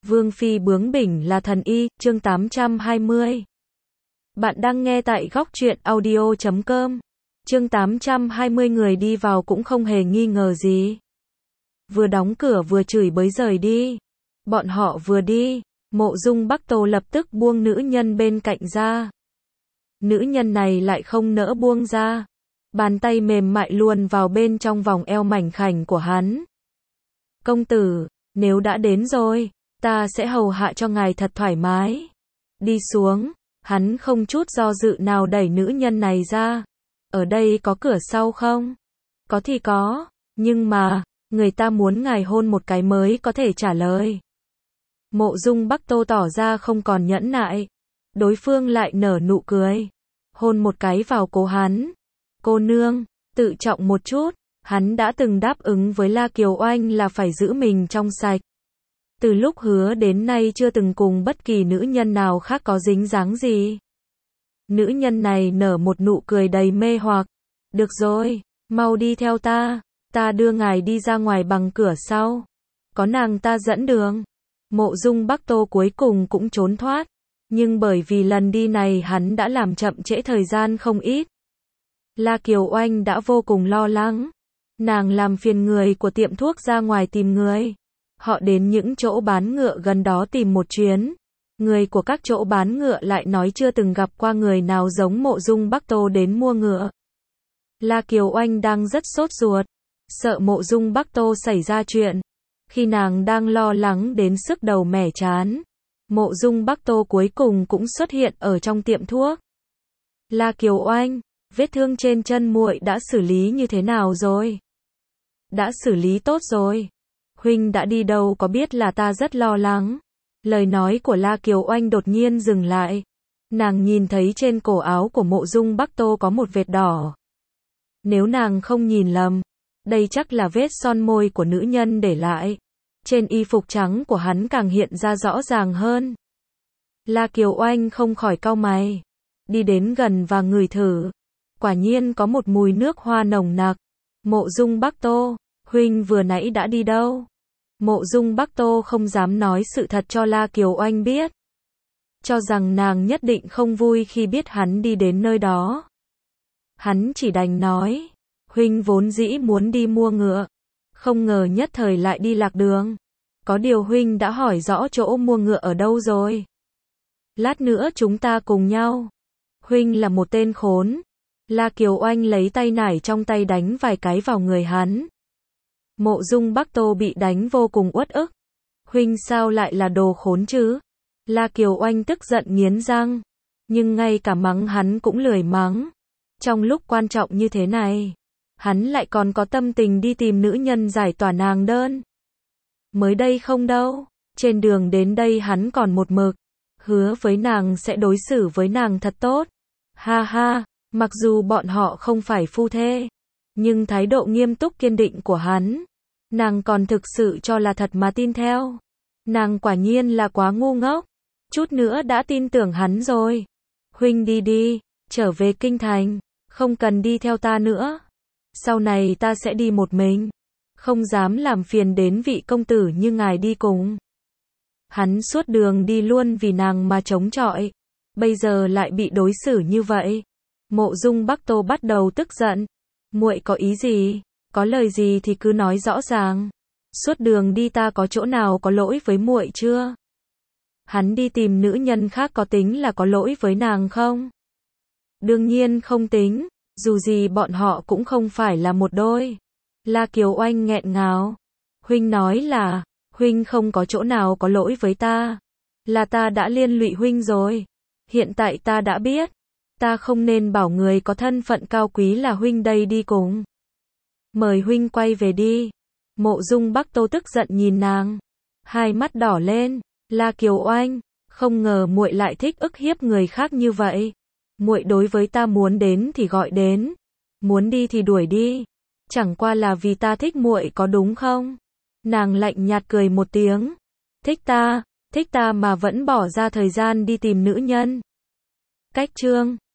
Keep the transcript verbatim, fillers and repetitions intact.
Vương phi bướng bỉnh là thần y, chương tám trăm hai mươi. Bạn đang nghe tại góc truyện audio chấm com. Chương tám trăm hai mươi người đi vào cũng không hề nghi ngờ gì. Vừa đóng cửa vừa chửi bới rời đi. Bọn họ vừa đi, Mộ Dung Bắc Tô lập tức buông nữ nhân bên cạnh ra. Nữ nhân này lại không nỡ buông ra. Bàn tay mềm mại luồn vào bên trong vòng eo mảnh khảnh của hắn. Công tử, nếu đã đến rồi, ta sẽ hầu hạ cho ngài thật thoải mái. Đi xuống, hắn không chút do dự nào đẩy nữ nhân này ra. Ở đây có cửa sau không? Có thì có, nhưng mà, người ta muốn ngài hôn một cái mới có thể trả lời. Mộ Dung Bắc Tô tỏ ra không còn nhẫn nại. Đối phương lại nở nụ cười. Hôn một cái vào cổ hắn. Cô nương, tự trọng một chút. Hắn đã từng đáp ứng với La Kiều Oanh là phải giữ mình trong sạch. Từ lúc hứa đến nay chưa từng cùng bất kỳ nữ nhân nào khác có dính dáng gì. Nữ nhân này nở một nụ cười đầy mê hoặc. Được rồi, mau đi theo ta. Ta đưa ngài đi ra ngoài bằng cửa sau. Có nàng ta dẫn đường. Mộ Dung Bắc Tô cuối cùng cũng trốn thoát. Nhưng bởi vì lần đi này hắn đã làm chậm trễ thời gian không ít. La Kiều Oanh đã vô cùng lo lắng. Nàng làm phiền người của tiệm thuốc ra ngoài tìm người. Họ đến những chỗ bán ngựa gần đó tìm một chuyến. Người của các chỗ bán ngựa lại nói chưa từng gặp qua người nào giống Mộ Dung Bắc Tô đến mua ngựa. La Kiều Oanh đang rất sốt ruột, sợ Mộ Dung Bắc Tô xảy ra chuyện. Khi nàng đang lo lắng đến sức đầu mẻ chán, Mộ Dung Bắc Tô cuối cùng cũng xuất hiện ở trong tiệm thuốc. La Kiều Oanh, vết thương trên chân muội đã xử lý như thế nào rồi? Đã xử lý tốt rồi. Huynh đã đi đâu có biết là ta rất lo lắng. Lời nói của La Kiều Oanh đột nhiên dừng lại. Nàng nhìn thấy trên cổ áo của Mộ Dung Bắc Tô có một vệt đỏ. Nếu nàng không nhìn lầm, đây chắc là vết son môi của nữ nhân để lại. Trên y phục trắng của hắn càng hiện ra rõ ràng hơn. La Kiều Oanh không khỏi cau mày. Đi đến gần và ngửi thử. Quả nhiên có một mùi nước hoa nồng nặc. Mộ Dung Bắc Tô, huynh vừa nãy đã đi đâu? Mộ Dung Bắc Tô không dám nói sự thật cho La Kiều Oanh biết. Cho rằng nàng nhất định không vui khi biết hắn đi đến nơi đó. Hắn chỉ đành nói, huynh vốn dĩ muốn đi mua ngựa. Không ngờ nhất thời lại đi lạc đường. Có điều huynh đã hỏi rõ chỗ mua ngựa ở đâu rồi. Lát nữa chúng ta cùng nhau. Huynh là một tên khốn. La Kiều Oanh lấy tay nải trong tay đánh vài cái vào người hắn. Mộ Dung Bắc Tô bị đánh vô cùng uất ức. Huynh sao lại là đồ khốn chứ? La Kiều Oanh tức giận nghiến răng. Nhưng ngay cả mắng hắn cũng lười mắng. Trong lúc quan trọng như thế này, hắn lại còn có tâm tình đi tìm nữ nhân giải tỏa nàng đơn. Mới đây không đâu. Trên đường đến đây hắn còn một mực hứa với nàng sẽ đối xử với nàng thật tốt. Ha ha, mặc dù bọn họ không phải phu thê, nhưng thái độ nghiêm túc kiên định của hắn, nàng còn thực sự cho là thật mà tin theo. Nàng quả nhiên là quá ngu ngốc. Chút nữa đã tin tưởng hắn rồi. Huynh đi đi, trở về kinh thành, không cần đi theo ta nữa. Sau này ta sẽ đi một mình. Không dám làm phiền đến vị công tử như ngài đi cùng. Hắn suốt đường đi luôn vì nàng mà chống chọi. Bây giờ lại bị đối xử như vậy. Mộ Dung Bắc Tô bắt đầu tức giận. Muội có ý gì? Có lời gì thì cứ nói rõ ràng. Suốt đường đi ta có chỗ nào có lỗi với muội chưa? Hắn đi tìm nữ nhân khác có tính là có lỗi với nàng không? Đương nhiên không tính. Dù gì bọn họ cũng không phải là một đôi. La Kiều Oanh nghẹn ngào. Huynh nói là, huynh không có chỗ nào có lỗi với ta. Là ta đã liên lụy huynh rồi. Hiện tại ta đã biết. Ta không nên bảo người có thân phận cao quý là huynh đây đi cùng. Mời huynh quay về đi. Mộ Dung Bắc Tô tức giận nhìn nàng. Hai mắt đỏ lên. La Kiều Oanh, không ngờ muội lại thích ức hiếp người khác như vậy. Muội đối với ta muốn đến thì gọi đến. Muốn đi thì đuổi đi. Chẳng qua là vì ta thích muội có đúng không? Nàng lạnh nhạt cười một tiếng. Thích ta, thích ta mà vẫn bỏ ra thời gian đi tìm nữ nhân. Cách chương